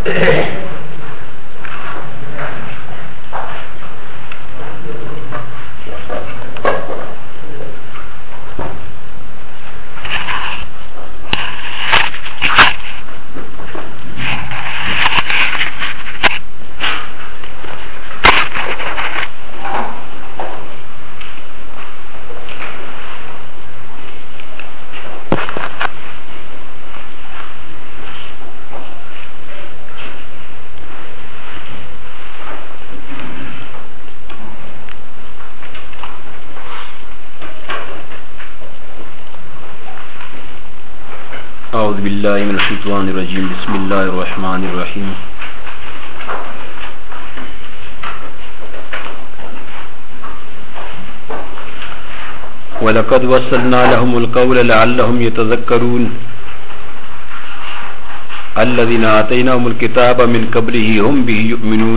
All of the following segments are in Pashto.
أعوذ بالله من الشيطان الرجيم بسم الله الرحمن الرحيم ولقد وصلنا لهم القول لعلهم يتذكرون الذين آتيناهم الكتاب من قبله هم به يؤمنون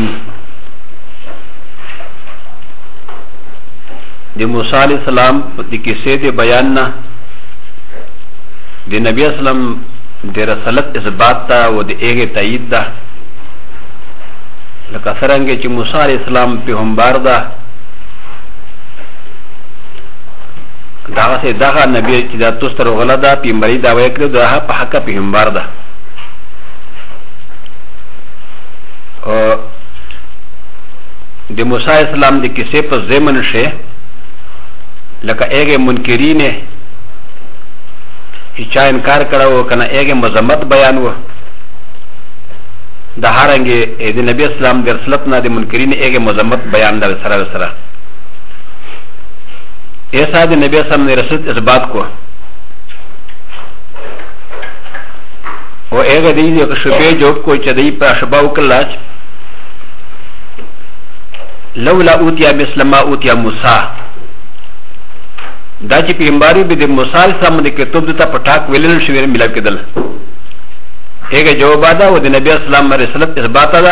د موسی علیہ السلام د کیسې د بیان نه د نبی اسلام د رسالت اثبات ته او د هغې تایید ده لکه څرنګه چې موسی علیه السلام پیغمبر ده دغسې دغه نبی چې دا تاسو ته راغله ده پیغمبري دعوه یې کړې د هغه په حقه پیغمبر ده د موسی علیه السلام د کیسې په ضمن شی لکه هغې منکرین چې چا انکار کړی و که نه هغې مذمت بیان و د هرنګې د نبي اسلام د رسالت نه د منکرین هغې مذمت بیان ده سره سره ایسا د نبي اسلام د رسالت اثبات کو او هغه د دې شبهې جوړ کو چې دوی په شبه وکړله لولا اوتیا مثل ما اوتیا موسی دا چې پیغمبري به د موسی علیه السلام د کتاب د ته په ټاک ویلل شوي ملاو کېدل هغه جواب ده او د نبي اسلام رسالت اثبات ده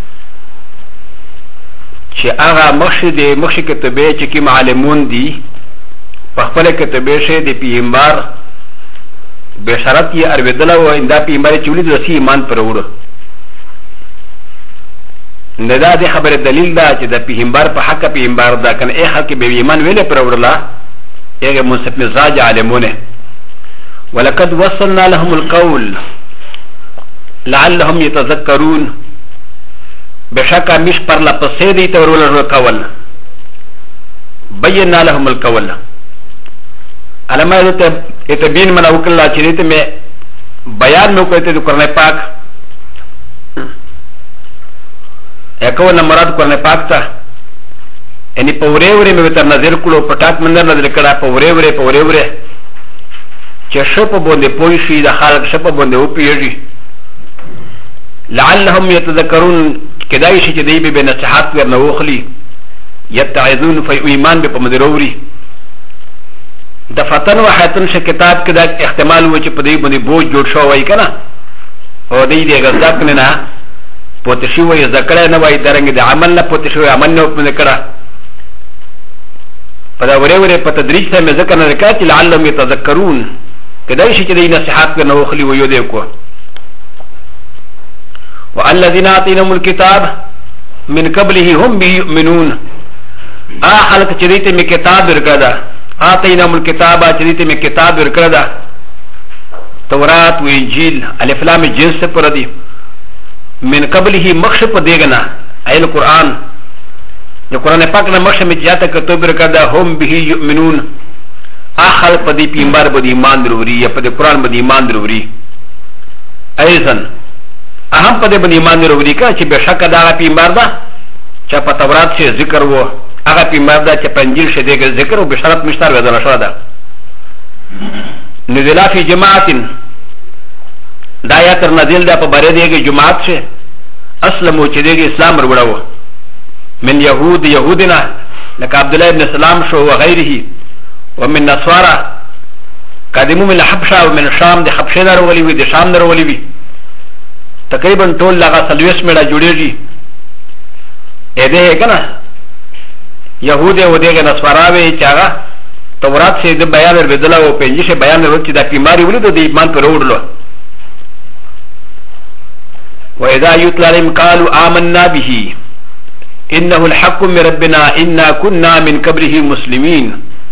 چې هغه مخشي کتابې چې کوم عالمون دي په خپله کتابې شی د پیغمبر بشارت یې اورېدله او دا پیغمبر چې ولید رسي ایمان پر وړه نه دا د خبرې دلیل ده چې د پیغمبر په حق پیغمبر ده که نه حق به ایمان ویلې پر وړله هغه منصف مزاج عالمونه ولقد وصلنا لهم القول لعلهم يتذكرون بشكا مش پر لپسې دی ته ورول کول بينا لهم القول علما يتبين من وكل چې دې ته بیان نو کوي ته قرآن پاک اكو نه مراد قرآن پاک ته ان پورې ورې مې تر نظر کړو پټاک منځ نظر کړه پورې ورې چې شپ باندې پوي شي د خلک شپ باندې او پیږي لعلهم يتذكرون کدای شي چې دوی به نصيحت ورنه وخلي يتعظون في ایمان به پمدروري د فتن و حیاتن ش کتاب کې دا احتمال و چې په دې باندې بوج جوړ شو وای کنه او دې دې غزاک نه پوت شي وای ذکر نه وای درنګ د عمل نه پوت شي عمل نه په کړه فدا ورې په تدریج سره مې ذکر نه وکړ چې لعلهم يتذكرون کدای شي چې دې نصيحت ورنه وخلي ویو دې کو والذين آتيناهم الكتاب من قبله هم به يؤمنون خلق چې دې ته مې کتاب ورکړه آتيناهم الكتاب چې دې ته مې کتاب ورکړه تورات و انجیل الف لام جنس پر دي من قبله مخشب دیگنا ای القرآن د قرآن پاک نه مخشب مې جاته کتاب ورکړه هم به يؤمنون خلق په دې پیغمبر باندې ایمان وروړي یا په دې قرآن باندې ایمان وروړي ایزن اهم په دې باندې ایمان وروړي چې بشک دا پیغمبر ده چې په تورات کې ذکر وو هغه پیغمبر ده چې په انجیل کې دغه ذکر او بشارت مشتر ودل شو ده نزل فی جماعت دا یا تر نزل ده په بره دغه جماعت شه اسلمو چې دغه اسلام وروړو من يهودنا لك عبد الله بن سلام شو وغيره ومن نصارى قدموا من الحبشه ومن الشام د حبشه دار ولي وي د شام دار ولي وي تقریبا ټول لغه سلويس میړه جوړیږي اې دې کنه يهود او دغه نصاراوي چې هغه تورات سي د بیان وربدل او پنځه شي بیان ورته د بیماری ولې د ایمان پر وړلو واذا يتلى عليهم قالوا آمنا به انه الحق من ربنا انا كنا من قبله مسلمين.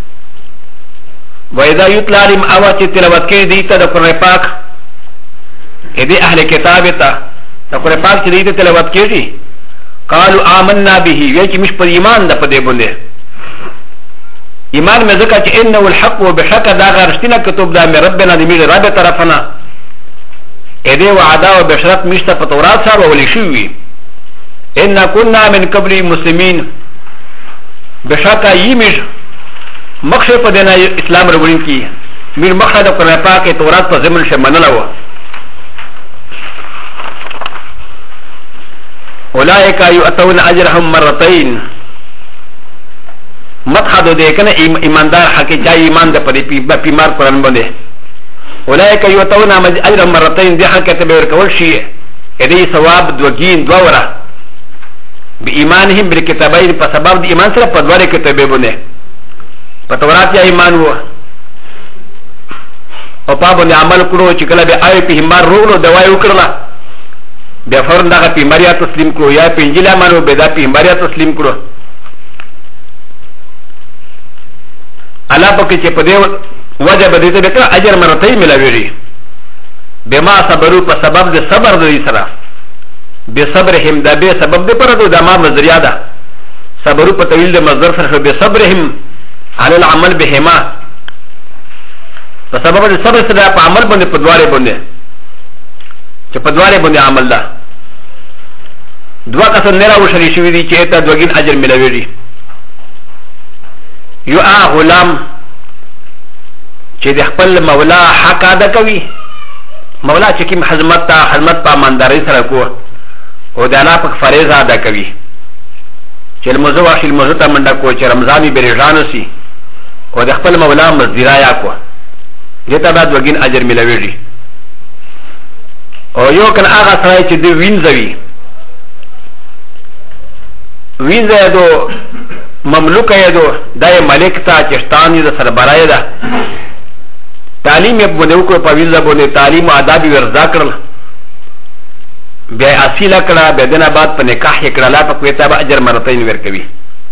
واذا يتلى عليهم اوا چې تلاوت کوي دي ته د قرآن پاک دې اهل کتاب ته د قرآن پاک چې دې ته تلاوت کوي قالوا آمنا به وی چې مش پر ایمان ده په دې باندې ایمان مې ځکه چې انه الحق وبحق دا غرشتنه کتب ده مې ربنا دې مې رب طرفنا اې دې وعده او بشرت مشته په تورات سره ولې شوی ان كنا من قبل مسلمين بشک ایمش مخشه په دنه اسلام وروړي کی میر مخه د قرآن پاک تورات په زمن شه منلو اولئک یؤتون اجرهم مرتين متحد دې کنه ایماندار حقیقت ایمان د پدې بیمار قرآن باندې اولئک یؤتون اجرهم مرتين دې حقیقت به ورکول شي دې ثواب دوګین دووره بإيمانهم بالكتابين فسبب دي إيمان سره پدواره کتابه بونه پتورات یا ایمان وو او پا بونه عمل کړو چې کله به آی په همار روغلو دوايي وکړه بیا فورن دغه پیماریا تسلیم کړو یا په انجیل امانو به دا پیماریا تسلیم کړو الله پکې چې په دې وجه به دې ته اجر مرتين ملاوي بما صبروا په سبب د صبر دوی سره بصبرهم دا به سبب دې پر دو د ما نظریه ده صبروا په طویل د مصدر سره بصبرهم على العمل بهما په سبب د صبر سره په عمل باندې په دواره باندې چې په دواره باندې عمل ده دوا کسان نه راوشري شوی دي چې ته دوګین اجر ملوي دي یو غلام چې د خپل مولا حق ادا کوي مولا چې کوم خدمت په امانداري سره کوه او د الله په فریضه ادا کوي چې الموضوع واخل الموضوع ته منډه کو چې رمضاني بریژان سي او د خپل مولا مزدرایا کو دته بعد وګین اجر ملوي او یو کله هغه سره چې د وینځوي دو مملوک یې دو دای ملک ته چشتانی د سربرای ده تعلیم یې باندې کو په وینځه باندې تعلیم او آداب ورزا کړل بیا اصیله کړه بیا دنه بعد په نکاح یې کړه لا په کویته به اجر مرتين ورکوي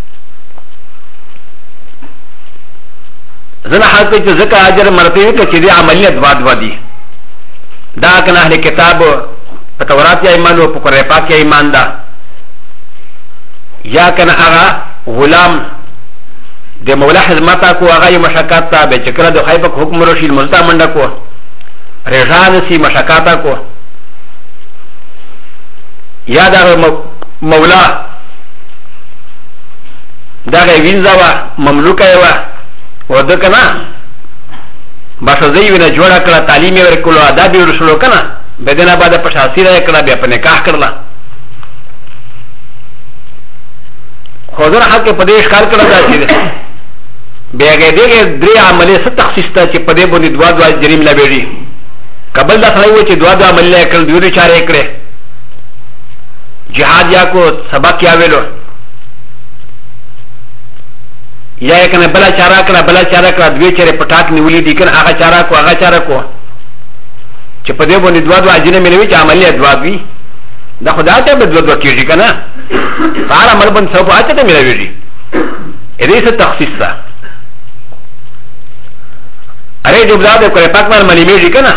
زنه حالت چې ځکه اجر مرتين ته چې د عملیت واد ودی دا کنه اهل کتاب په تورات یا ایمان او په قرآن پاک یا ایمان دا یا کنه هغه غلام د مولا خدمت کو هغه مشکات ته به چې کړه د خیبک حکم رشید مزتا منډه کو رضان سی مشکات کو یا دا مولا دا وینځه وا مملوکه وا و د کنه باشزی وینه جوړه کړه تعلیم یې ورکړو آداب یې ورسولو کنه بدنه بعد په شاسي را کړه بیا په نکاح کړله خو ځنه حق په دې ښکار کړه دا چې بیا دې درې عملي ست تخصیص ته چې په دې باندې دوا جریم لا بیړي قبل دا سره و چې دوا عمل لا کړل دوی چارې کړې جهاد یا کو سبق یا ویلو یا کنه بلا چارا کړه دوی چیرې پټاک نیولې دي کنه هغه چارا کو چې په دې باندې دوا اجنه ملوي چې عملیه دوا وي دا خدای ته به دوا کیږي کنه هر عمل باندې څو اته ته ملوي دې څه تخصیص ده اره دې بلاد کو پاک مال مليږي کنه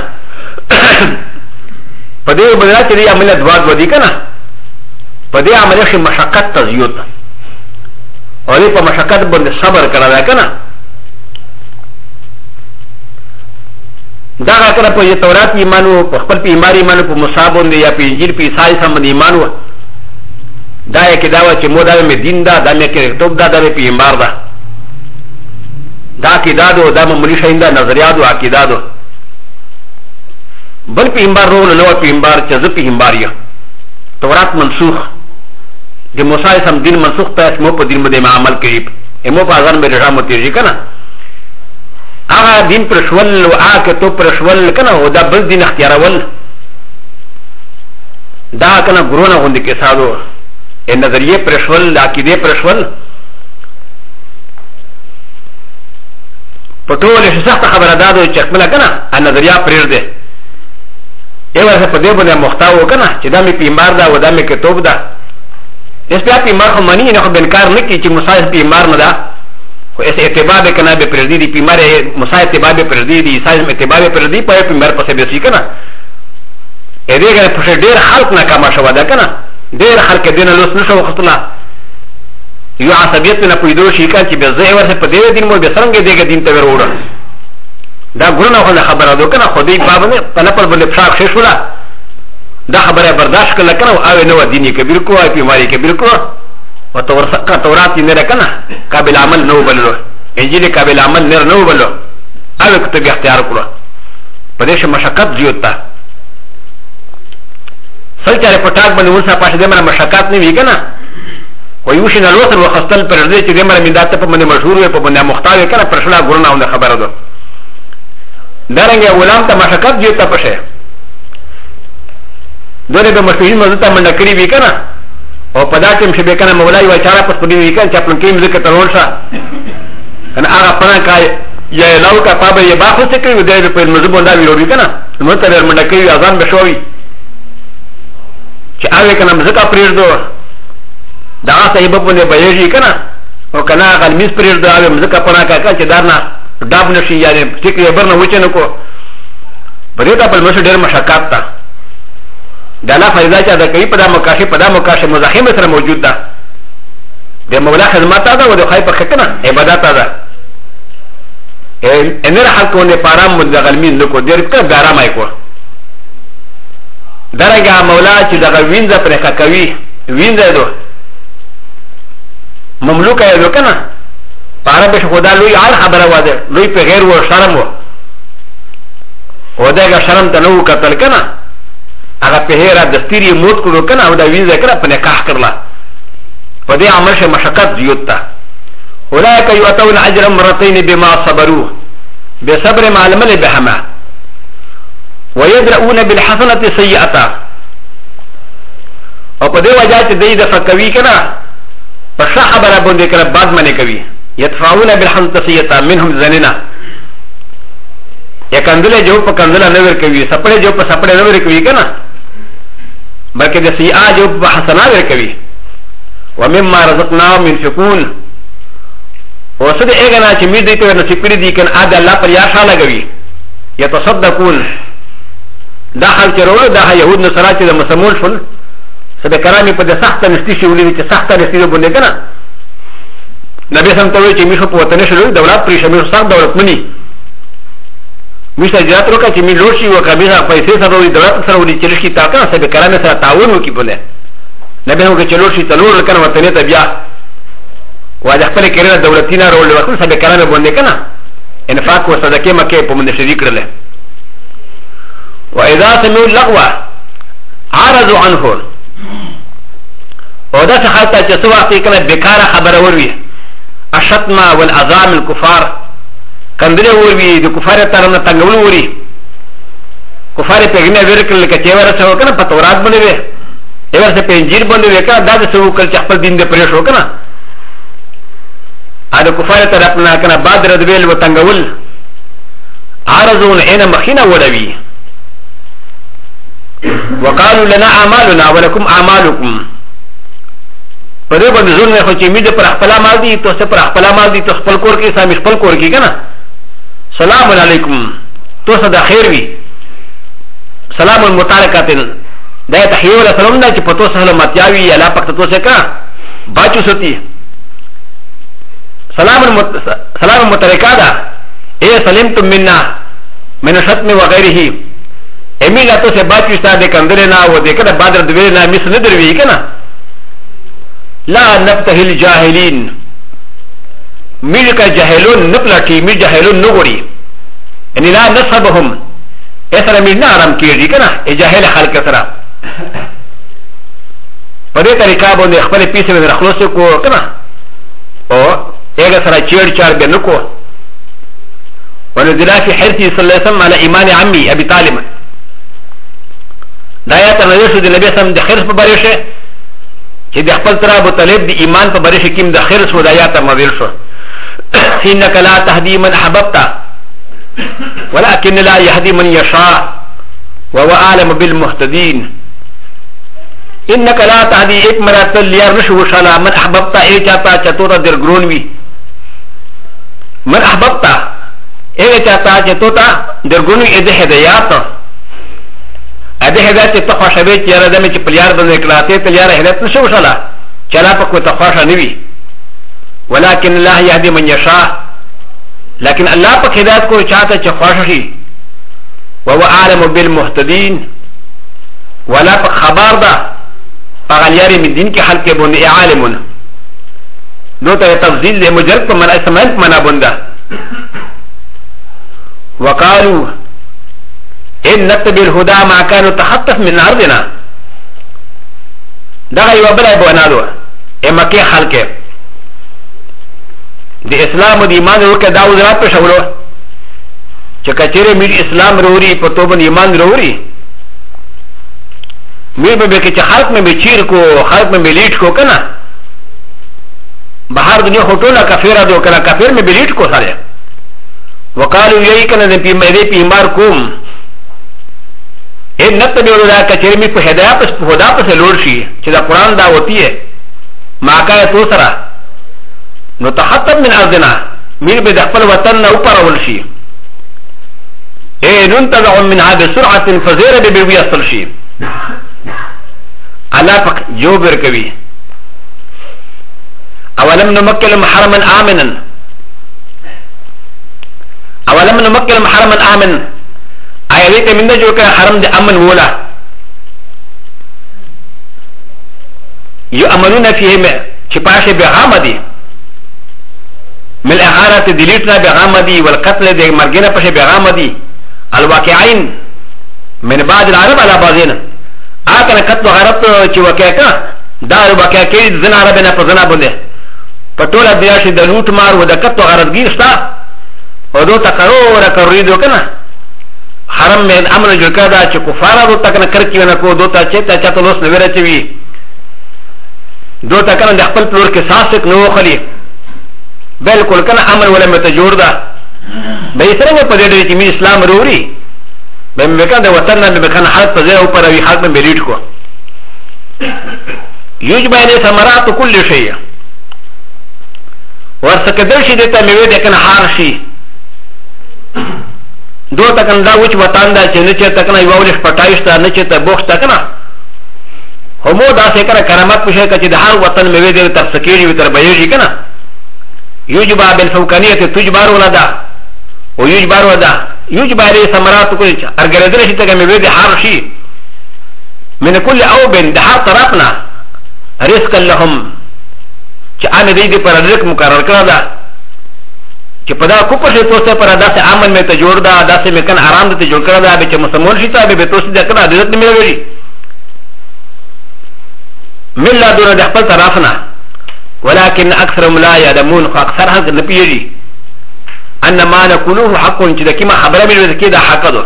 په دې باندې چې عملیه دوا ودی کنه په دې عملیه کې مشقت تزیوت او دې په مشقت باندې صبر کړه کنه دا کنه په تورات ایمانو په خپل په ایمان ایمانو په مصاب باندې یا په انجیل په عیسی سم باندې ایمانو دا یې کې دا و چې مودا مې دین دا د مې کې توپ دا د په ایمان دا کې دا دو دا مې شیندا نظریات او عقیدات بل په ایمان رول نو په ایمان چې ز په ایمان یا تورات منسوخ د موسی سم دین منسوخ ته مو په دین باندې عمل کوي مو په ځان باندې رحمت یې کنه هغه دین پر شول او هغه تو پر شول کنه او دا بل دین اختیارول دا کنه ګرونه غوندې کې ساده ا نظریه پر شول عقیده پر شول پټول شي سخت خبره ده چې خپل کنه ا نظریه پرېر ده ایوه سے پدے بنے مختاو کنا چی دا می پیمار دا و دا می کتوب دا اس پیا پیمار خو منی نه خو بنکار نکی چی مسائل پیمار نه دا خو اس اتباع کنا به پردی دی پیمار مسائل اتباع به پردی دی سائل اتباع به پردی پای پیمار پسې بیسی کنا ا دې غره پښه ډیر خلق نه کما شو دا کنا ډیر خلق دین لوس نشو خطلا یو عصبیت نه پویدو شي کان چې به زه ورته په دې دین مو به څنګه دیګه دین ته وروړه دا ګورنه خو خبره ده کنه خو دې باب نه په نپل بل فشاق شې شولا دا خبره برداشت کړه کنه او نو دیني کبیر کو او بیماری کبیر کو او تورات نه کنه قابل عمل نو بللو انجیل قابل عمل نه نو بللو او کتب اختیار کړو په دې مشقت زیوتا سلچاره پټاک باندې ورسا پښه دې مره مشقت نه وی کنه و یوشن الوصل وخستل پر دې چې دې مره من داته په باندې مشهور وي په باندې مختار کنه پرشلا ګورنه خبره ده دارنګه غلام ته مشقت دی ته پشه دوی به مشهورین مزته منډه کړی وی کنه او په دا ټیم چې به کنه مولای وای چاره پس پدې وی کنه چې خپل کې مزه کترول شه کنه هغه پران کای یا لاو کا پابه یې باخو څه کوي دوی په مزه باندې ویلوړي کنه نو ته منډه کوي اذان به شوی چې هغه کنه مزه کا پریږدو دا صاحب په نه بيږي کنه او کنه غلمیز پریږدو هغه مزه کا پنا کا چې دارنا داب نشي یعنی فکر برنه وچنه کو بریتا پر مشه ډیر مشقات تا دلا فائدہ چا د کوي پدا مکاشه مزاحم سره موجود ده د مولا خدمت ده او د خای په کنه عبادت ده ان نه حق ونه پارام مدغلمین نو کو ډیر ک ګارا مای کو درګه مولا چې دغه وینځه پر کوي وینځه دو مملوک ایدو کنه پارا بش خدا لوی عال خبره واده لوی په غیر و شرم و خدای کا شرم ته نو قتل کنه هغه په هره دستيري موت کړو کنه او دا وینځه کړه په نکاح کړلا په دې عمل شه مشقت زیوتا اولئک یؤتون اجر مرتين بما صبروا بصبر مع العمل بهما ويدرؤون بالحسنه سيئه او په دې وجه چې دې د فکوي کنه په صحابه باندې کړه بعد باندې کوي يدفعون بالحمد سيئة منهم زننا يا كندله جو پا كندله نور کوي سپڑے جو پا سپڑے نور کوي کنا بلکہ ده سيئة جو پا حسنا ور کوي ومما رزقناهم ينفقون وصد اغنا چه میر دیتو نصیب کری دی کن آد اللہ پر یا شالا گوی يتصدقون دا حال چه رولو دا یهود نصرا چه دا مسمول شل سبه کرامی پا ده سخت نستی شولی دی چه سخت نستی دو بنده کنا نبی سمتوی چه میشو پا وطنه شلوی دولت پریشه میشو سخت دولت منی میشو اجرات روکا چه می لوشی وکا میشو پیسه سر روی دولت سر روی چلشکی تاکنا سبه کرامی سر تعاون وکی بنده نبی هم که چلوشی تلور لکن وطنه تا بیا واجه خپل کړه دولتینا رول وکړ سبه کلامه باندې کنه انفاق او صدقه مکه په باندې شریک کړل و اذا سمعوا اللغو عرضوا عنه او دا څه حالت چې څو وخت کله بیکاره خبره وروي اشتما والاذام الكفار کندره وروي د کفار ترنه تنگول وروي کفار په غنه ورکل کې چې ورسره کنه په تورات باندې وي ایورته په انجیل باندې وکړه دا څه وکړ چې خپل دین دې پرې شو کنه هذا كفاية ربنا كان بادر دبيل وتنقول عرضون حين مخينا ولوي وقالوا لنا أعمالنا ولكم أعمالكم فدوبا نزولنا خوشي ميد پر اخپلا مال دي تو سه پر اخپلا مال دي تو خپل کور کې سامي خپل کور کې کنه سلام علیکم تو صدا خیر وي سلام المتارکاتن دا تحیه ولا سلام نه چې پتو سره متیاوي یا لا پکته تو سه کا باچو ستی سلام متركادا ايه سلمتم منا من الشتم وغيره اميلا تو سے بات چیز دے کندرنا و دے کدا بادر دوینا مس ندر وی کنا لا نبتهل جاهلين ميل کا جاهلون نپلاٹی ميل جاهلون نغوري يعني لا نصبهم اسرا ميل نارم کیږي کنا ای جاهل خلق سرا پدې طریقہ باندې خپل پیسې ور خلاص کو کنا او اگر سرا چیڑ چار بے نکو ونزلا في حرثي صلى الله عليه وسلم على ايمان عمي ابي طالب دایات نزل د نبی سم د خرس په بارشه چې د خپل تر ابو طالب د ایمان په بارشه کې د خرس ودایات مدل شو انك لا تهدي من احببت ولكن لا يهدي من يشاء وهو اعلم بالمهتدين انك لا تهدي اكمرات ليار نشو شالا من احببتا اي چاہتا چتوتا درگرون وی من احببتا اي چاہتا چتوتا درگرون وی اده هدایات اده هدایت تخوش بي چیارا دمی چی پلیار بند اکلاتی تلیار هدایت نشو شالا چلا پاکو تخوشا نوی ولكن الله يهدي من يشاء لكن الله پاک هدایت کو چاہتا چی خوششی وهو اعلم بالمهتدين ولا پاک خبار دا پاگلیاری من دین کے حل کے بندے عالمون دو تا تفضیل دے مجرد کو منا اسمانت منا بندہ وقالوا ان نتبع الهدى ما كانوا تخطف من ارضنا دا یو بل بنا دو اما کے حل کے دی اسلام و دی ایمان رو کے داو ذات پہ شغلو چکا چرے میری اسلام روری پتوبن ایمان روری میر میں کہ خلق میں بھی چیر کو خلق میں بھی لیٹ کو کنا باہر دنیا ہوٹولا کافر دو کنا کافر میں بھی لیٹ کو سارے وقالو یہی کنا نے پی میرے پیمار کوم اے نت بھی ولا کچری میں کو ہدایت اس خدا پر سے لوڑ شی چدا قرآن دا ہوتی ہے ماکا تو سرا نو تحتم من ارضنا میر بے دخل وطن نہ اوپر اول شی اے ننتزع من هذه سرعه فزير ببي اصل شی الله پاک جو برکوي اولم نمکل محرما آمنا اولم نمکل محرما آمن آیت من جو کہ حرم دے امن ولا یؤمنون فیه چپاش بغامدی من الاغارات دلیتنا بغامدی والقتل دے مرگنا پش بغامدی الواقعین من بعد العرب على بعضین آکن قتل غرب چی وکیا کا دار وکیا کی زنا عربنا پر زنا بنده پتولا بیاشی دا لوٹ مار و دا قتل غرب گیرستا و دو تقرور کروریدو کنا حرم میں امن جلکا دا چی کفارا دو تکنا کرکی ونکو دو تا چیتا چاہتا لوس نویرہ چوی دو تکنا دا خپل پلور کے ساسک نو خلی بلکل کنا امن ولا متجور دا بیسرنگ پا دیده چی می اسلام روری بمکان د وطن نه بمکان حالت په ځای او پر وی حالت میں بیلیټ کو یوجب علی ثمرات کل شیء ورسکدل شي دته میوه د کنه هار شي دو تکن دا وچ وطن دا چې نه چې تکنا یو ولش پټایستا نه چې ته بوخت تکنا همو دا سه کنه کرامت پوښه کچې د هر وطن میوه د تر سکیری وتر بیوږي کنه یوجب بالفوقانیه تجبار ولدا و یجبر ودا یجبر علی ثمرات کل ارګرځل شي ته مې وې د هر شي من کل او بن د هر طرفنا رزق لهم چې ان دې پر رزق مقرر کړه دا چې په دا کو په څه توسه پر داسې امن مې ته جوړ دا داسې مې کن آرام ته جوړ کړه دا به چې مسلمان شي ته به توسه د کړه عزت مې ویلي مل دون د خپل طرفنا ولكن اكثرهم لا يعلمون فاكثر حق نه پیږي ان ما نقوله حق چې د کیما خبره مې ورته دا حق ده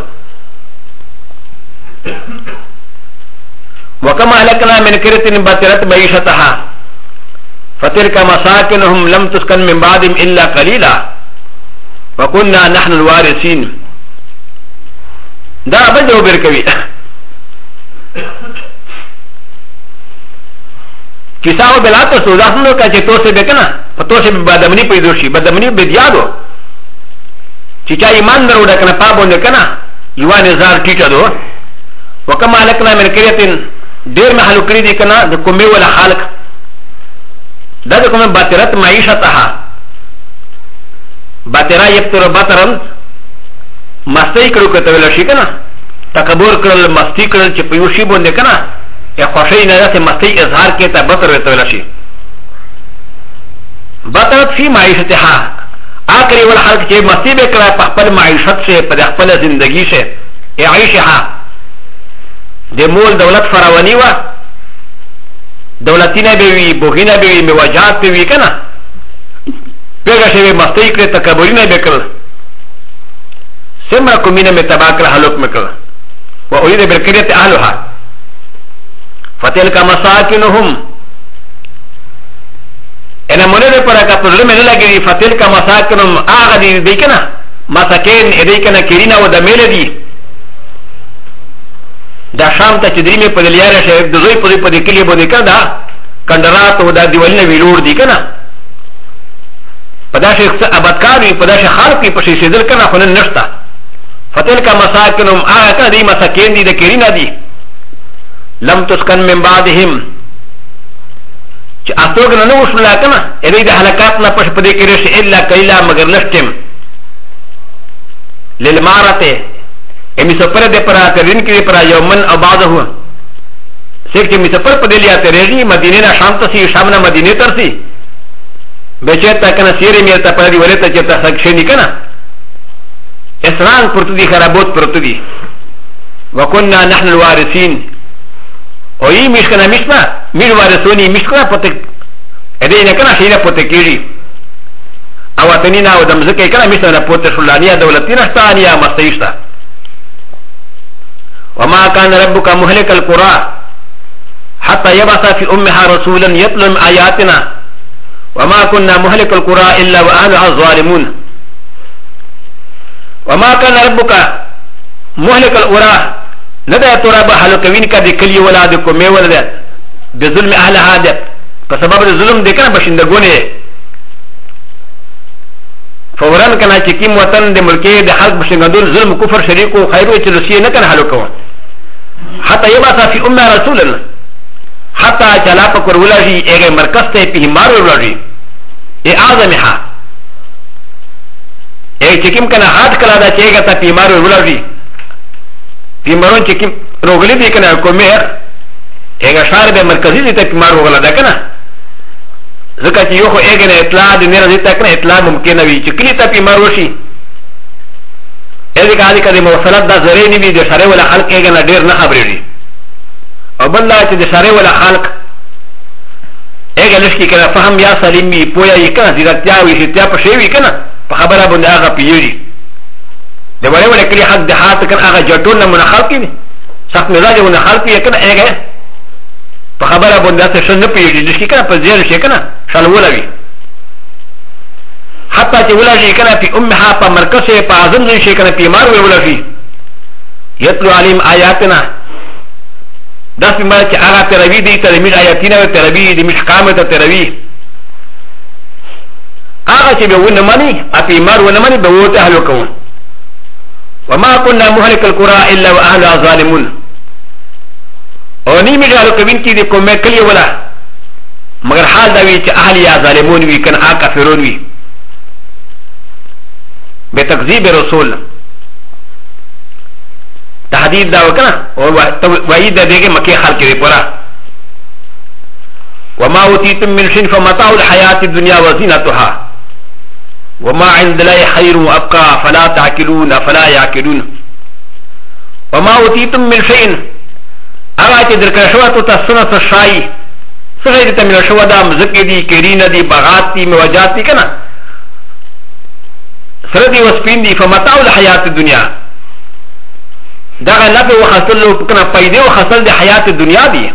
وكما هلكنا من قرية بطرت معيشتها فتلك مساكنهم لم تسكن من بعدهم الا قليلا وكنا نحن الوارثين دا بجو برکوي کیساو بلاته سوزاسنو کا چې توسه بکنه پتوسه بدمنی پیدا شي بدمنی بدیادو چې چا ایمان درو ډکنه پابونه کنه یوانه زار ټیټه دو وکما لکنا من قرية ډیر محلو کړی دي کنه د کومه ولا خالق دا د کومه باترت معيشتها باترا یفتر باترن مستی کړو کته ولا شي کنه تکبر کړل مستی کړل چې پیوشي باندې کنه یا خوشی نه ده مستی اظهار کې ته بتر وته ولا شي باترت فی معيشتها آخری ول خلق چې مستی به کړه په خپل معیشت سے په خپل زندگی سے عيشها د مول دولت فراوانی و دولتینه به وی بوغینه به وی مواجهات به وی کنه پیغه شی مستی کړه تکبرینه به کړه سمرا کومینه متباکر حلق مکړه و اورید بالکریت اهلها فتلک مساکنهم انا منه پر کا پر میں لگی فتلک مساکنهم اغدی دیکنا مساکن ادیکنا کرینا و د میل دی دا شام ته چې درې مې په دلیاره شه د زوی په دې کلی باندې کړه دا کندرات او دا دیوالونه ویلوړ دي کنه په دا شي ابدکار وي په دا شي خلق په شي سیدل کنه خو نن نشته فتلک مساکنهم آکه دې مساکین دي د کرینا دي لم تسکن من بعدهم چې اتوګ نه وشول کنه دې د هلاکت نه پښ په دې کې رشي الا کیلا مگر لشتم للمارته امي سفر دې پر اترین کې پر یومن اباده هو سیک چې می سفر په دې لیا ترېږي مدینه نه شام ته سي شام نه مدینه تر سي بچتا کنه سیری مې ته په دې ولته چې ته سکشنی کنه اسران پرتدي خرابوت پرتدي وكنا نحن الوارثين او یې مشکنه مشما میر وارثونی مشکنه پته دې نه کنه شي نه پته کیږي او اتنینا او دمزکه کنه مشنه پته شولانیا دولتینه ستانیا مستیشتا وما كان ربك مهلك القرى حتى يبعث في امها رسولا يتلو اياتنا وما كنا مهلك القرى الا واهلها الظالمون وما كان ربك مهلك القرى ندى تراب حلقوين كذكلي ولادكم مي ولد بظلم اهلها ده فسبب الظلم ده كان بشندگونه فوران كان چكيم وطن ده ملكي ده حق بشندگون ظلم كفر شريكو خيرو چلوسيه نكن حلقو حتى يبعث في امها رسولا حتى چلا پکر ولاشي اگه مرکز ته په مار ولاشي ای اعظمها ای چکم کنه هات کلا دا چېګه ته په مار ولاشي په مارون چکم روغلی دي کنه کومه اگه شار به مرکزی دي ته په مار وغلا دا کنه ځکه چې یو خو اگه نه اطلاع دي نه دي ته کنه اطلاع ممکن وي چې کلی ته په مار وشي اې کله کله موصلات دا زری نه دي د شارع ولا خلق اگه نه ډیر نه خبرې او بل لا چې د شارع ولا خلق اګه لشکې کنه فهم یا سلیمي پویا یې کنه درتیا وي چې تیا په شی وي کنه په خبره باندې هغه پیږي د وړې وړې کلی حق د حات کنه هغه جټون نه منخلق دي سخت مزاج ونه خلق یې کنه اګه په خبره باندې څه شنه پیږي لشکې کنه په زیر شي کنه شال ولوي حتی چې ولاشي کنه په امها په مرکز په اعظم شي کنه په مار ولاشي یتلو علیم آیاتنا دا سمه چې هغه تروی دی تلمیذ آیاتینه تروی دی مشکامه ته تروی هغه چې به ونه مانی اپی مار ونه مانی به وته هلو کوو وما كنا مهلك القرى الا واهلها ظالمون او نی می جالو کوین کی دی کومه کلی ولا مگر حال دا وی چې اهل یا ظالمون وی کنه کافرون وی به تکذیب رسول تحديد دا وكنا وعيد ديگه مكي خلق دي پورا وما اوتيتم من شيء فمتاع الحياة الدنيا وزينتها وما عند الله خير وابقى فلا تعقلون فلا يعقلون وما اوتيتم من شيء اغا چې درکړه شو ته تاسو ته شای څه دې ته مل شو دا مزکه دي کرینا دي بغات دي موجات دي کنه سره دي وسپین دي فمتاع الحياة الدنيا دا غلط وخصل له کنه پیدا وخصل د حیات دنیا دی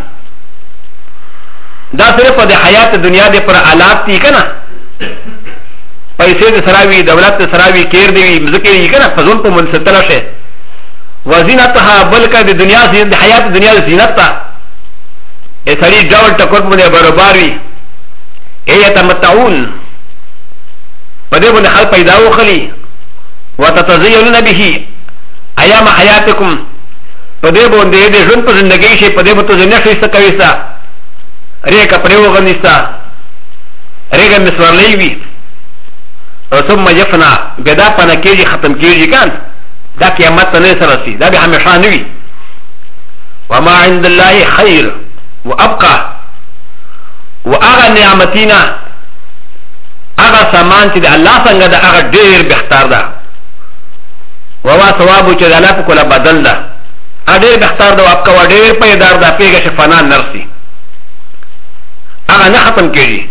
دا صرف د حیات دنیا دی پر آلات دی کنه پیسې د سراوی دولت د سراوی کیر دی مذکر دی کنه فزون په منستله شه وزینتها بلکې د دنیا زین د حیات دنیا زینت تا اسری ډول ټکور باندې برابر وي ایتمتعون په دې باندې خلک پیدا وخلی وتتزینون به ایام حیاتکم په دې باندې د ژوند په زندګۍ شي په دې باندې ځنه شي څه کوي سا ری کپڑے وغنيستا ریګه مسورلې وی او ثم يفنا بدا پنه کېږي ختم کېږي کان دا قیامت نه سره سي دا به همیشه نه وي وما عند الله خير وابقى واغا نعمتنا اغا سامان چې د الله څنګه دا اغا ډېر بهتر ده ووا ثواب چې د الله په کوله بدل ده ډېر بهتر ده او ابقى ډېر پیدار ده پیګه شفانا نرسي اغا نه ختم کېږي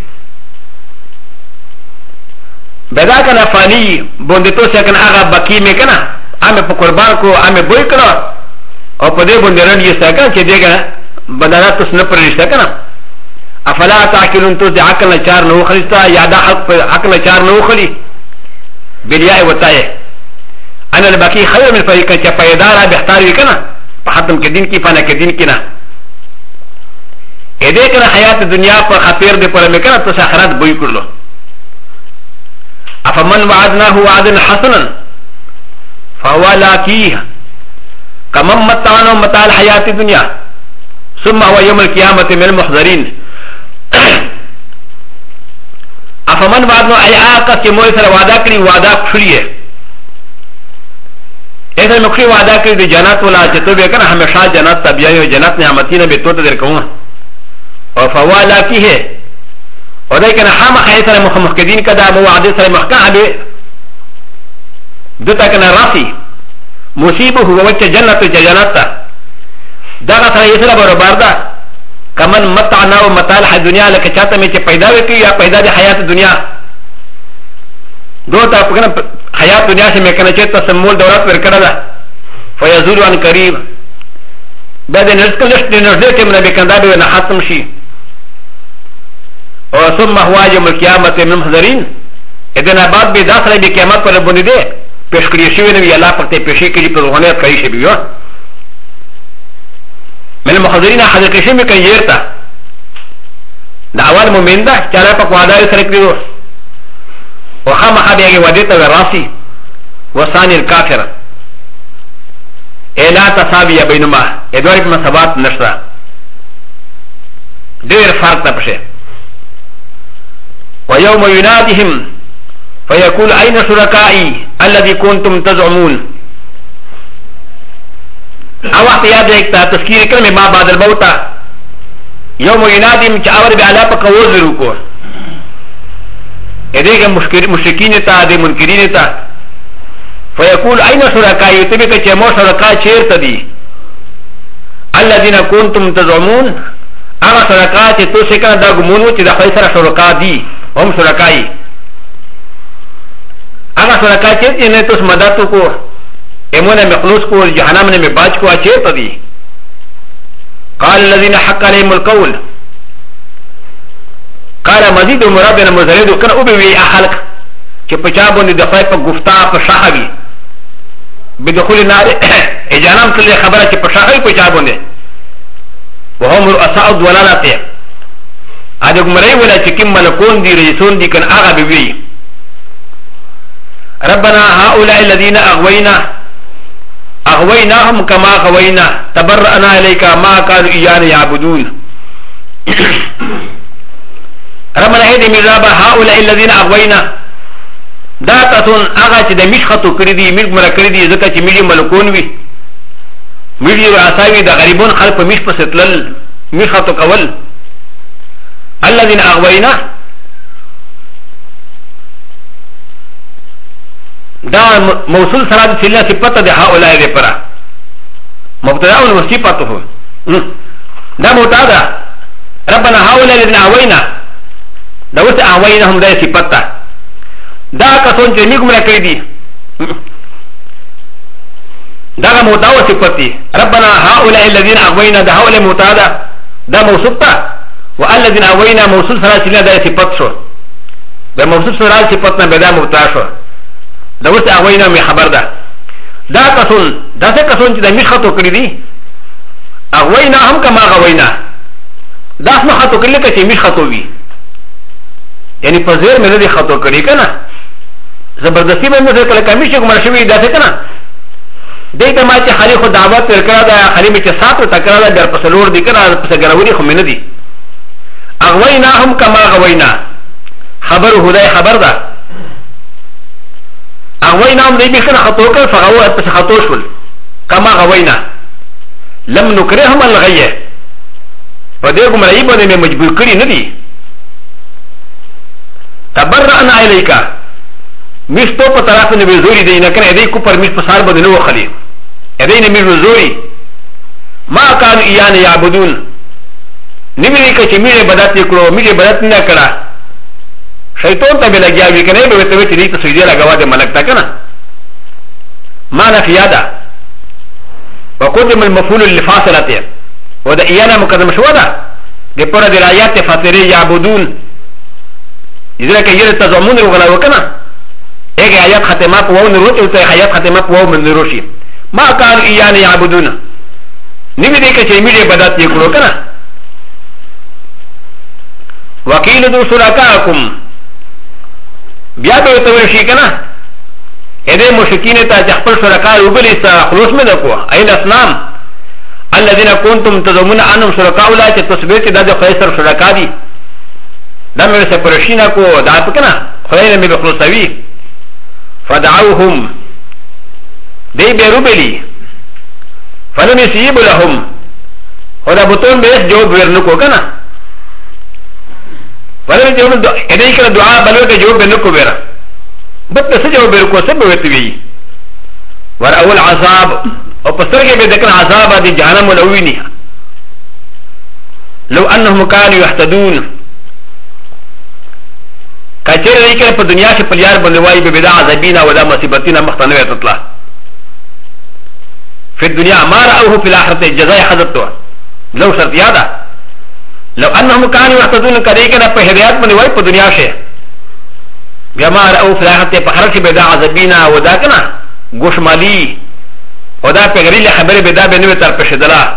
بدا کنه فانی بونده تو سکن اغا بکی می کنه امه په قربان کو امه بوی کړه او په دې باندې رن یې سکه چې دغه بدلات تس نه پرېشته کنه افلا تعقلون تو د عقل چار نو خلیستا یادا حق عقل چار نو خلی بلیای وتای انا البکی خیر من فریقه چې پیدارا بهتر وی کنه ختم کے دین کی فنا کے دین کی نا ادے کنا حیات دنیا پر خطیر دے پر میں کنا تو آخرت بوئی کر لو افمن وعدناه وعدا حسنا فهو لاقيه كمن متعناه متاع الحياه الدنيا ثم هو يوم القيامه من المحضرين افمن وعدناه اي آقا کہ موئی سر وعدہ کری وعدہ کھلیے ایسا مکھری وعدہ کری دی جنت والا چتو بے کنا ہمیشہ جنت تبیائی جنت نعمتین بے تو تدر کہوں اور فهو لاقيه ولكن حام خيسر مخمخدين كذا موعد سر محكاه به دوتا كان راسي مصيبه هو وجه جنة جنة دغه سره يسره برابر ده كمن متعنا ومتاع الدنيا لك چاته مي چې پیدا وکي یا پیدا د حیات دنیا دوتا کنه حیات دنیا سے میں کنه چې تسمول دولت ورکړه ده فيزول عن قريب بعد نرزق نرزق ټیم نه بکندا به نه ختم شي ثم هو يوم القيامة من المحضرين إذن بعد بداخل بقيامات پر بني دي پیش کری شوی نوی اللہ پکتے پیشی کری پر روحانیت کری شوی من المحضرين حضر کشی میں کئی یرتا دا اول مومن دا چالا پک وعدائی سرک دیو وخام خابی اگی ودیتا وراسی وثانی الكافر اے لا تصابی بینما ادواری پا ثبات نشتا دیر فرق تا پشے ويوم ينادهم فيقول أين شركائي الذي كنتم تزعمون أو احتياج إكتا تذكير كلمة ما بعد الموت يوم ينادهم تعور بعلاقة وزروكو إذا مشركين تا دي منكرين تا فيقول أين شركائي تبقى چمو شركاء شير تدي الذين كنتم تزعمون أما شركاء تتوسكنا دا قمونو تدا خيسر شركاء دي هم شركائي اگر شرکا چیت انہیں تو مدد کو امون مخلوص کو جہنم نے میں باج کو اچیت دی قال الذين حق عليهم القول قال مزید مراد مزرد کر او بھی اخلق کہ پچابوں نے دفعہ پر گفتہ پر شاہوی بدخول النار جہنم کے لیے خبر ہے کہ پشاہوی پچابوں نے وهم رؤساء الضلالات ادق مرئی ولا چکم ملکون دی رئیسون دی کن آغا بوی ربنا هؤلاء الذين أغويناهم كما غوينا تبرأنا إليك ما كانوا إيانا يعبدون ربنا هيدي من رابا هؤلاء الذين أغوينا داتتون آغا چه دا مش خطو کردی ملک مرا کردی ذکا چه ملی ملکون وی ملی رعصاوی دا غریبون خلق مش پستلل مش خطو کول الذين أغوينا دا موصول سراد سلنا صفت ده هؤلاء ده پرا مبتدا وصفته دا مبتدا ربنا هؤلاء الذين أغوينا دا وس أغويناهم ده صفت دا کسون چې میګ مړه کړی دي دا مبتدا وصفت ربنا هؤلاء الذين أغوينا ده هؤلاء مبتدا دا موصوف والذين أغوينا موصول سراد سلنا ده صفت شو دا موصول سراد صفتنا بدا مبتدا شو دا وس اغوینا می خبر ده دا کسون دا سه کسون چې د می خطو کړی دي اغوینا هم کما اغوینا دا اسمه خطو کړل چې می خطو وي یعنی په زیر مې دې خطو کړی کنه زبردستی باندې څه کله کمی شي کوم شوی دا څه کنه دې ته ما چې خالي خو دعوت ورکړه دا خالي می چې ساتو تکړه دا در پسلور دي کنه پس ګراوري خو مې نه دي اغوینا هم کما اغوینا خبر هداي خبر ده اغوينا هم دي بخنا خطوكا فغوات بس خطوشول كما غوينا لم نكرههم الغيه فديكم رأيبا من مجبور كري ندي تبرأنا إليك مستو پتراف نبي زوري دي نكن ادي كفر مش پسار بد نو خلي ادي نبي زوري ما كانوا ايان يعبدون نبي كچ ميره بدات يكرو ميره بدات نه کړه شیطان ته بل گیاوی کنه به ته چې دې ته سجده لگاوا دې ملک تا کنه ما نه فیادا وقدم المفعول للفاصله وده ايانا مقدم شو ده دې پر دې آیات فاتره یعبدون اذا کې یره تضمن وغلا وکنه اګه آیات ختمه په وو نه وروته ته آیات ختمه په وو من روشي ما كانوا ايانا يعبدون نوی دی که چه میده بدات یکلو کنا وکیل دو شرکاکم بیا به تورشی کنا اده مشکین تا جخپل شرکا اوبلی سا خلوص میں دکو این اسنام الذين كنتم تزعمون انهم شركاء لا تثبت دا خيسر شركاء دي دا مې سپرشینا کو دا پکنا خدای نه به خلاصوي فدعوهم دی بیروبلی فلم يسيب لهم خدا بتون به جواب ورنکو کنا فلم جواب ادای کړه دعا بلو ته جواب ورنکو ورا بت څه جواب ورکو سب وتوی ور اول عذاب او پسر کے بے دکن عذاب دی جہنم ولوینی لو انهم كانوا يهتدون کچر لیکن پر دنیا سے پلیار بندوائی بے بدا عذابینا ودا مصیبتینا مختنوی تطلا فی الدنیا ما رأوه فی الاخرت جزای حضرت تو لو شرط یادا لو انهم كانوا يهتدون کریکن پر ہدایت بندوائی پر دنیا سے بما رأوه فی الاخرت پر خرش بدا عذابینا ودا کنا گوشمالی و دا پیغریل خبر بدا بنوی تر پشدلا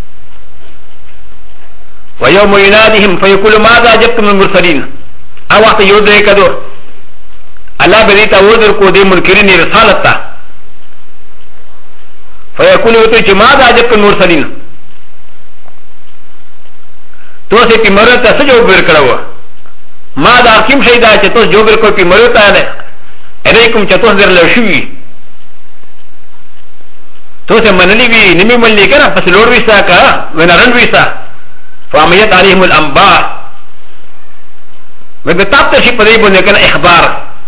و یوم ینادهم فیقول ماذا جبتم المرسلین او وقت یود رہے کدو اللہ بدیتا وردر کو دی منکرین رسالت تا فیقول وطوی چی ماذا جبتم المرسلین تو سے پی مرتا سجو برکڑو ماذا کم شیدہ چی توس جو برکو پی مرتا علیکم چی توس در لرشوی تو سے منلی بھی نمی منلی کنا پس لوڑ ویسا کا ونرن ویسا فامیت علیہم الانباء وبتاب تشی پدی بندے کنا اخبار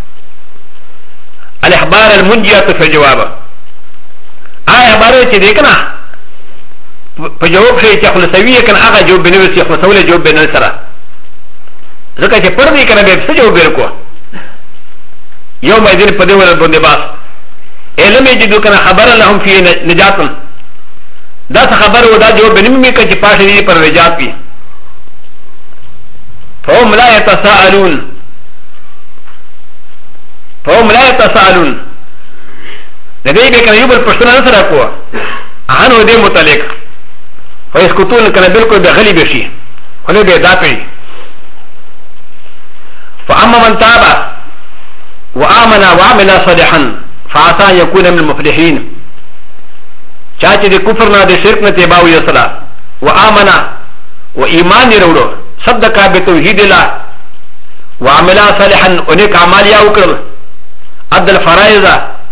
الاخبار المنجیات فی جواب آئے اخبار چی دیکنا پا جواب شئی چی خلصوی کنا آغا جواب بنویسی خلصولی جواب بنوی سرا ذکر چی پر دی کنا بیب سجواب برکو یوم ایدین پدی ولد بندے باس علم يجدو كان خبر لهم في نجات دا خبر ودا جو بنمي كچ پاش دي پر نجات بي فهم لا يتساءلون ندي به كان يبل پشتنا نسرا کو ان ودي متعلق فيسكتون كان بالكل بغلي بشي ولي به داپي فاما من تاب وآمن وعمل صالحا فعسى يكون من المفلحين چاچه دي كفرنا دي شركنا تباو يسلا وآمنا وإيمان يرولو صدقا بتوحيد الله وعملا صالحا ونك عمال يوكر أدى الفرائض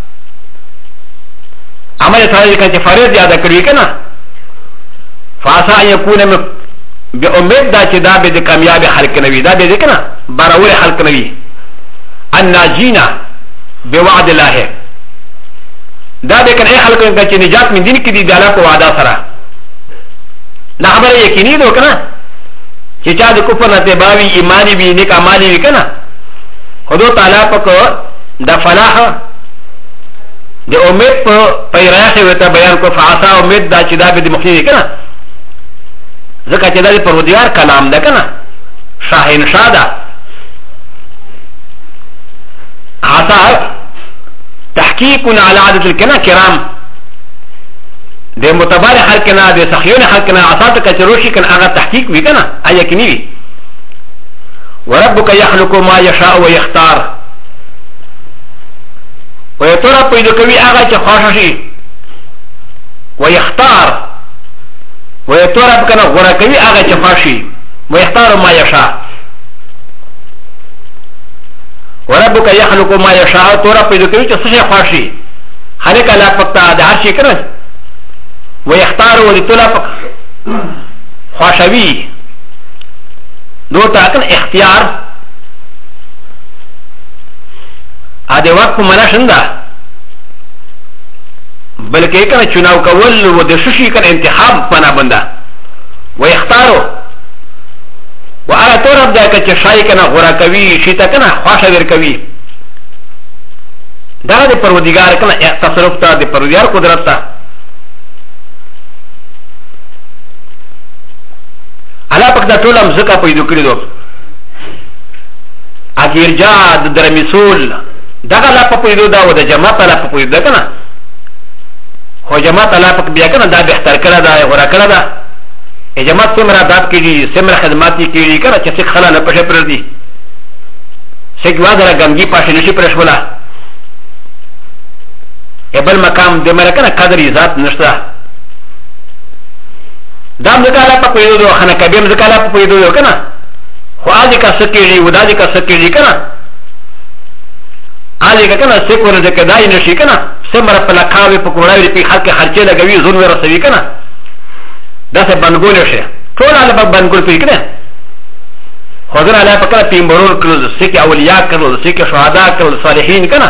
عمل صالح كانت فرائض يادا كروي كنا فعسى يكون بأمد دا چه دا بده كامياب خلق نوي دا بده كنا براول خلق نوي الناجينا بوعد الله دا بكن اي خلق انك نجات من دين كدي دالا کو وعدا سرا دا خبر یقینی دو کنا چې چا د کفر نه تباوی ایمانی وی نیک اعمال وی کنا خدای تعالی پک د فلاح د امید په پیراخه وته بیان کو فعسا امید دا چې دا به د مخنی کنا ځکه چې دا د پروردگار کلام ده کنا شاهین شاده عسا تحقيق على عادة الكنا كرام ده متبار حلقنا ده سخيون حلقنا عصاتك تروشي كان اغا تحقيق بكنا ايا كنيوي وربك يخلق ما يشاء ويختار ويتورا بيدوكوي اغا تخاششي ويختار ويتورا بكنا غراكوي اغا تخاشي ويختار ما يشاء وربك يخلق ما يشاء تورا بيدوكوي تسشي خاشي خلق لا فتا ده هر شي كنا ويختار ولتولا فك خاشوي دوتا كن اختيار هذا وقت مناشندا بلکہ كن چناو کول و ده ششي كن انتخاب پنا بندا ويختارو وعلى طرف دا كشاي كنا غرا كوي شيتا كنا خاصه ور كوي دا دي پروردگار كنا تصرف تا دي پروردگار قدرت تا على پک دا ټول مزکا پیدا کړی دو اخیر جا د درمیسول دا لا په پیدا دا و د جماعت لا په پیدا کنه او جماعت الله پاک بیا کنه دا بهتر کړه دا غوړه کړه دا جماعت سمرا داد کیږي سمرا خدماتي کیږي کنه چې څه خلا نه پښه پر دي څه واده غمګي پښه نشي پرش ولا ابل مقام دې مر کنه قدر ذات نشته دام زکاله په پیدو دو خنه کبیم زکاله په پیدو دو کنه خو اځي کا سکیږي وداځي کا سکیږي کنه اځي کا کنه سکور دې کدای نشي کنه سمرا په لکاوي په کوړاوي په خلک خرچه لګوي زون ورسوي کنه دا څه بنګول شي ټول علی په بنګول پی کنه خدای علی په کله پیمبرور کړو سکه اولیاء کړو سکه شهدا کړو صالحین کنه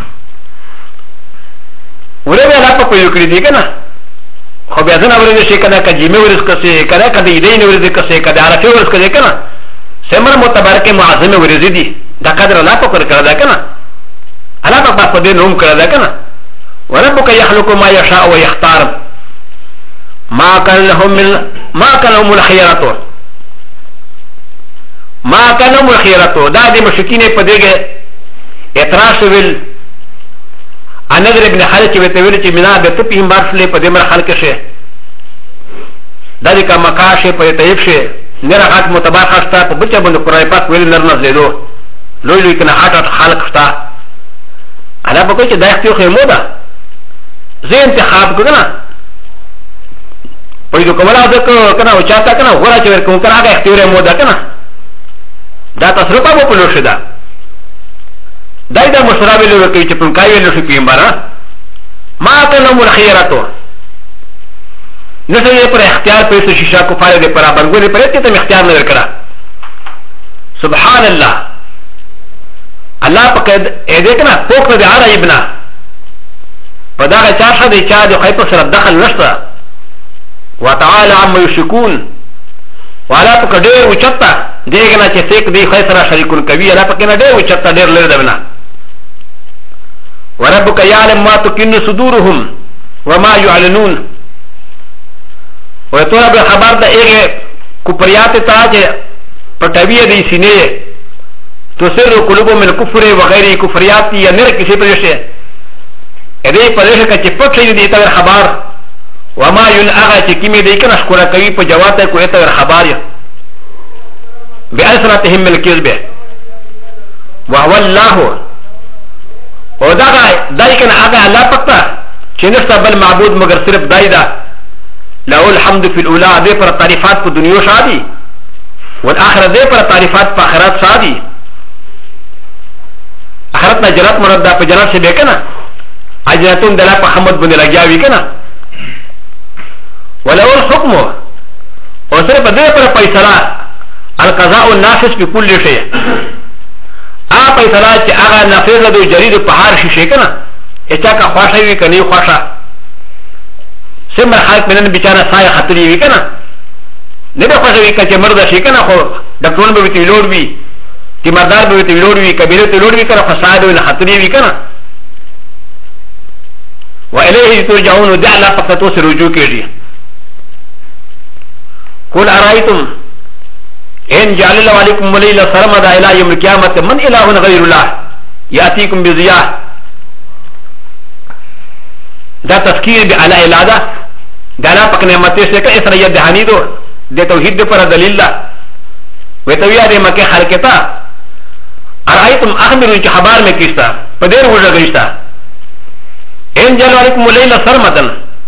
ورته علی په یو کړی دی کنه خو بیا ځنه ورته شي کنه کجیمه ورس کسه کنه کدی دې نه ورته کسه کدی عرفه ورس کسه کنه سمر متبرکه معظمه ورزي دي دا قدر الله په کړ دا کنه الله په دې نوم کړ دا کنه وربك يخلق ما يشاء ويختار ما كان لهم الخيرات ما كان لهم الخيرات دا دي مشركين په دغه اعتراض ویل انذر ابن خالد چې وته ویل چې منا به ته په بارسلې په دې مر خلک شه دا دي کا مکاشه په تیب شه نه راغت متبار خاصه په بچا باندې قرآن پاک ویل نر نه زیدو لوی لوی کنه هاټ خلق شتا انا په کوم چې دا اختیار خو مو ده زه انتخاب کنه په دې کومه ده کنه او چاته کنه غوړه چې ورکوم کنه هغه اختیار مو ده کنه دا تصرفه په لوشه ده دای دا مشرابه له کوي چې په کایو له شي پیمبارا ما ته نو الخيراتو نشه پر اختیار په شیشا کو فائدې پر برګوري پر ته ته اختیار نه ورکړه سبحان الله الله پاک دې کنه پوک دې علی ابن په دا چا څه دې چا دې خیپ سره دخل نشته وتعالى عما يشركون ولا پاک دې اوچتا دېګنه چې څوک دې خیر سره شریکون کوي الله پاک نه دې اوچتا ډېر لري دبنا وربك يعلم ما تكن صدورهم وما يعلنون وتو رب خبر ده ايه كفريات تاج پټوي دي سینې تسر قلوبهم من الكفر وغير كفريات يا نر کسی پر شي دې پر شي چې پټ دي ته خبر وما ينغى چې کیمه دې کنه شکر کوي په جواب ته کوي ته خبر بأسرتهم من الكذب وهو الله ودا دای کنه هغه الله پکتا چې نشته بل معبود مگر صرف دای دا له الحمد في الاولى دې پر تعریفات په دنیا شادي والاخره دې پر تعریفات په آخرت شادي آخرت نه جنت مراد دا په جنت څخه به کنه اجرتون دلا په محمد باندې لګیاوي کنه ولو الحكم او صرف دې پر فیصله القضاء النافذ بكل شيء ا فیصله چې هغه نافذ د جرید په هر شي کنه اچا کا خوښه وي کني خوښه سمر خلق منن بیچاره سایه خطرې وي کنه نه به خوښه وي چې مرده شي کنه خو ډاکټرون به وي لوړ وي چې مردار به وي لوړ وي کبیره ته لوړ وي کنه فساد وي خطرې وي کنه والیه ترجعون دع الله فقط سر رجوع کیږي قل ارايتم ان جعل الله عليكم الليل سرمدا الى يوم القيامه من اله غير الله ياتيكم بضياء دا تذكير بعلى الاده دانا پک نعمت سے کہ اس رید حنیدو دے توحید پر دلیل وتویا دے مکه خلقتا ارايتم اخبروا کہ خبر میں کیستا پدیر وجہ گشتا ان جعل عليكم الليل سرمدا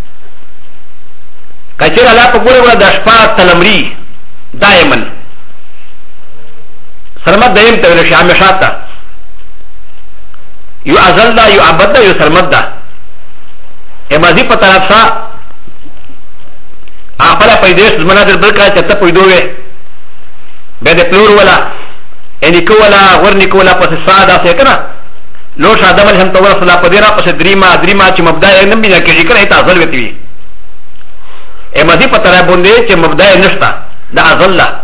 کچر الله پکوڑے ولا دشپا تلمری دائما سرمد دائم تولي شامل شاتا يو ازل دا يو عبد دا يو سرمد دا امازی پا طرف سا آخلا پیدیش زمنا در بلکا چتا پیدووے بید پلور ولا انیکو ولا غرنکو ولا پس سادا سیکنا لوش آدم علیہ تورا صلا پا دینا پس دریما چی مبدای نمی نکیجی کنا ایتا ازل ویتوی امازی پا طرف بونده چی مبدای نشتا دا ازل دا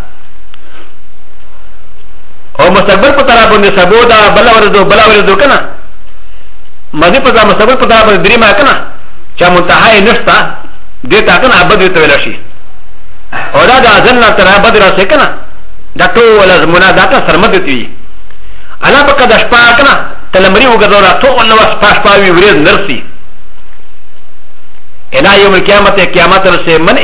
او مستقبل په طرف باندې سبو دا بلا ورځو کنه ماضي په ځای مستقبل په طرف باندې درې ما کنه چې منتهای نشتا دې تا کنه ابد ته ویل شي او دا د ازل تر ابد راځي کنه دا ټول زمونه دا کا سرمد دی انا په کده شپه کنه تلمري وګورا ټول نو شپه وی ورځ نرسي الى يوم القيامه قیامت سے من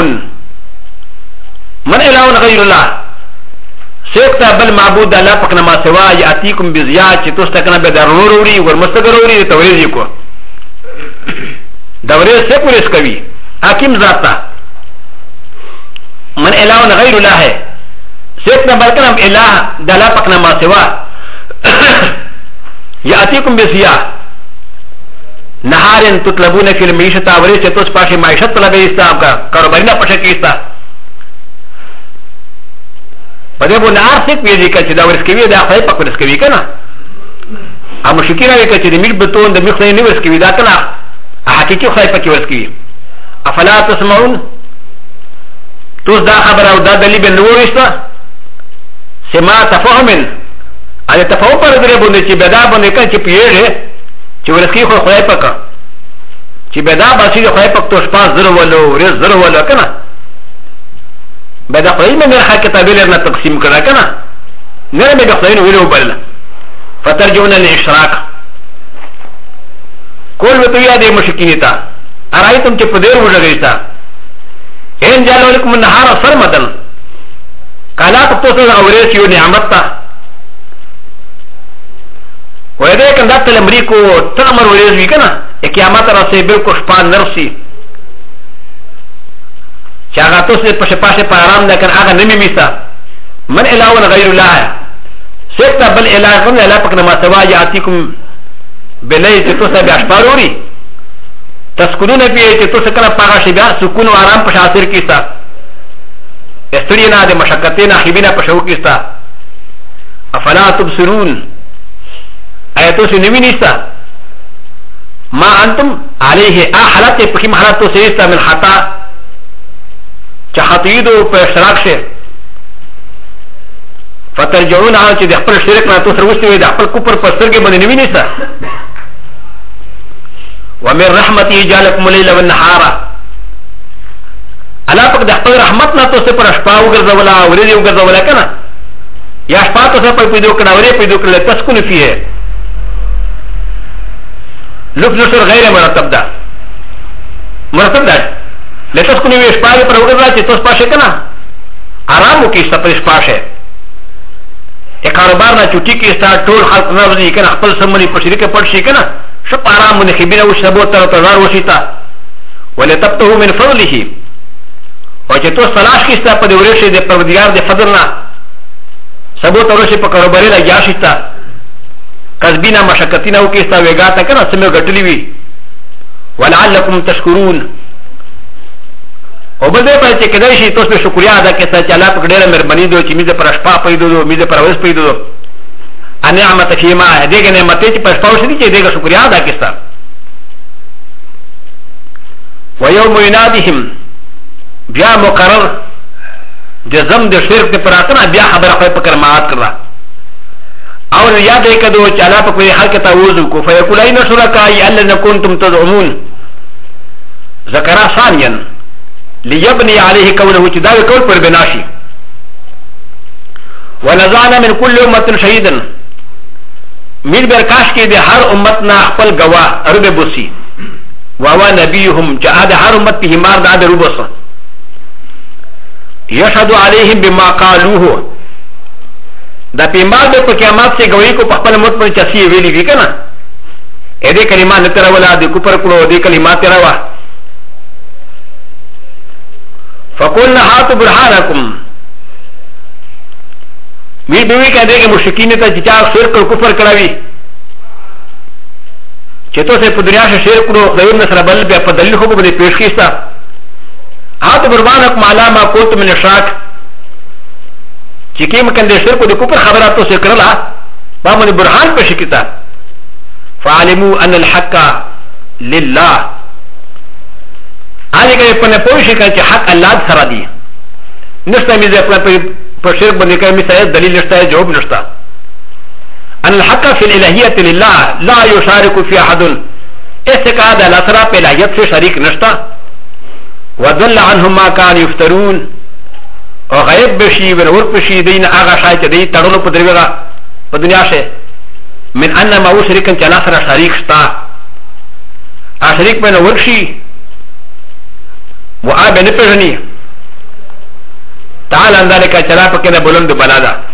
اله غیر الله سيكتا بل معبود الله پاک نما سوا یاتیکم بزیا چې تاسو تکنه به ضروري ورمستګروري توریږي کو دوره سے پولیس کوي حاکم ذاتا من اله غیر الله ہے سيكتا بل کنم اله د الله پاک نما سوا یاتیکم بزیا نهارن تطلبون فی المعیشت اوری چې تاسو پاشه معیشت طلبې استا کا کاروباري نه پښه کیستا په دې باندې ارثک ویږي چې دا ورسکوي دا خپل پک ورسکوي کنه ا مشکل راوي چې د میټ بتون د مخ نه ورسکوي دا کنه حقيقي خپل پک ورسکوي افلا تسمعون تو دا خبر او دا دلیل به نور استا سما تفهمن ا تفهم پر دې باندې چې بدا باندې کله چې پیړې چې ورسکی خو خدای پاک چې بدا باسي خدای پاک تو شپه زره ولو رز زره ولو کنه بدا خدای مې مرخه کتابې لرنه تقسیم کړه کنه نه مې د خدای نو ویلو بل فترجون الاشراق کول وته یا دې مشکین تا ارایتم چې په دې وژغې تا ان جالو لكم النهار سرمدن کالا تاسو اورې یو نعمت تا و ذ ا ك ن دات الامريكو تامر وليزوي كنا اكيامات راسي بالكو شپان نرسي شاغاتو سي پشه پاشه پارام لكن اغا نمي ميسا من الاون غير الله سيكتا بل اله غن لا پاك نما سوا ياتيكم بلي تتوسا باشپاروري تسكنون فيه تتوسا كنا پاغا شبا سكون و آرام پشه آسر كيستا استرينا دي مشاكتين خبينا پشهو كيستا افلا تبصرون ايتو سي نمي نيستا ما انتم عليه حالات پکیم حالاتو سيستا من خطا چه خطيدو پر اشتراک شه فترجعون آن چه ده اخپل شرک ناتو سروستی وی ده اخپل کپر پر سرگی بنده نمي نيستا ومن رحمتي جالكم الليل والنهارا الا پک ده اخپل رحمت ناتو سي پر اشپا وگرزولا ورزي وگرزولا کنا یا اشپا تو سا پر پیدو کنا وری پیدو کنا تسکن فیه لف نشر غير مرتب ده مرتب ده لتسكن يشبه پر وګړه چې تاسو پاشه کنه آرام وکي ستاسو پاشه ا کاروبار نه چټي کې ستاسو ټول خلک نه ورځي کنه خپل سمونی په شریکه پړ شي کنه شپ آرام نه خبينه او شبو تر تزار وشيتا ولتبته من فضله او چې تاسو تلاش کې ستاسو په ورشه د پروردگار د فضل نه سبو تر شي په کاروباري لا یاشتا کسبینا مشکتینا او کیستا ویگاتا کنا سمو گٹلی وی ولعلکم تشکرون او بده پر چې کدی شي تاسو شکریا ادا کیستا چې الله په ډیره مهرباني دوی چې میزه پر شپه پیدا دو میزه پر ورځ پیدا دو ان نعمت فيما هديګه نعمت چې پر شپه وشي چې دغه شکریا ادا کیستا ويوم يناديهم بیا مقرر جزم د شرک پر اتنا بیا خبره خو په کرمات کړه اور یاد ہے کہ دو چالا پا کوئی حل کتا وضو کو فیقولین شرکائی الذین کنتم تدعمون ذکرہ ثانیا لیبنی علیہ قوله چداوی قول پر بناشی ونزعنا من کل امت شہیدا میر برکاش کی دے ہر امتنا اخپل گواہ عرب بسی واوا نبیهم چاہ دے ہر امت پی ہمار دا دے روبس یشہد علیہم بما قالوه دا پیمبال به په قیامت سے گوئی کو خپل موت پر چسی ویلی وی کنه اې دې کلمات نه تر ولا دې کو پر کړو دې کلمات تر وا فقلنا هات برهانکم می دوی کہتے کہ مشرکین ته چې چا شرک او کفر کړی چې تو سه په دنیا کې شرک کړو خدای نه سره بل به په دلیل خو به پیش کیستا هات برهانکم علامه قلت من الشاک چې کوم کنده شرک او کفر خبراتو سے کړلا با من برهان پېښ کیتا فعلموا ان الحق لله هغه کې په نه پوښښ کې حق الله سره دی نشته مې ځکه په شرک باندې کوي مثال دلیل نشته جواب نشته ان الحق في الالهيه لله لا يشارك في احد استقاد الاسرى په الهیت سے شریک نشته وضل عنهم ما كانوا يفترون او غیب بشی ورور بشی دین آغا شای چه دی تڑولو پا دروگا پا دنیا شه من انما او شریکن چه ناصر شریک شتا شریک بین ورشی و آ بني پیژنی تعالی ان ذلك چرا پکې نه بلند بلادا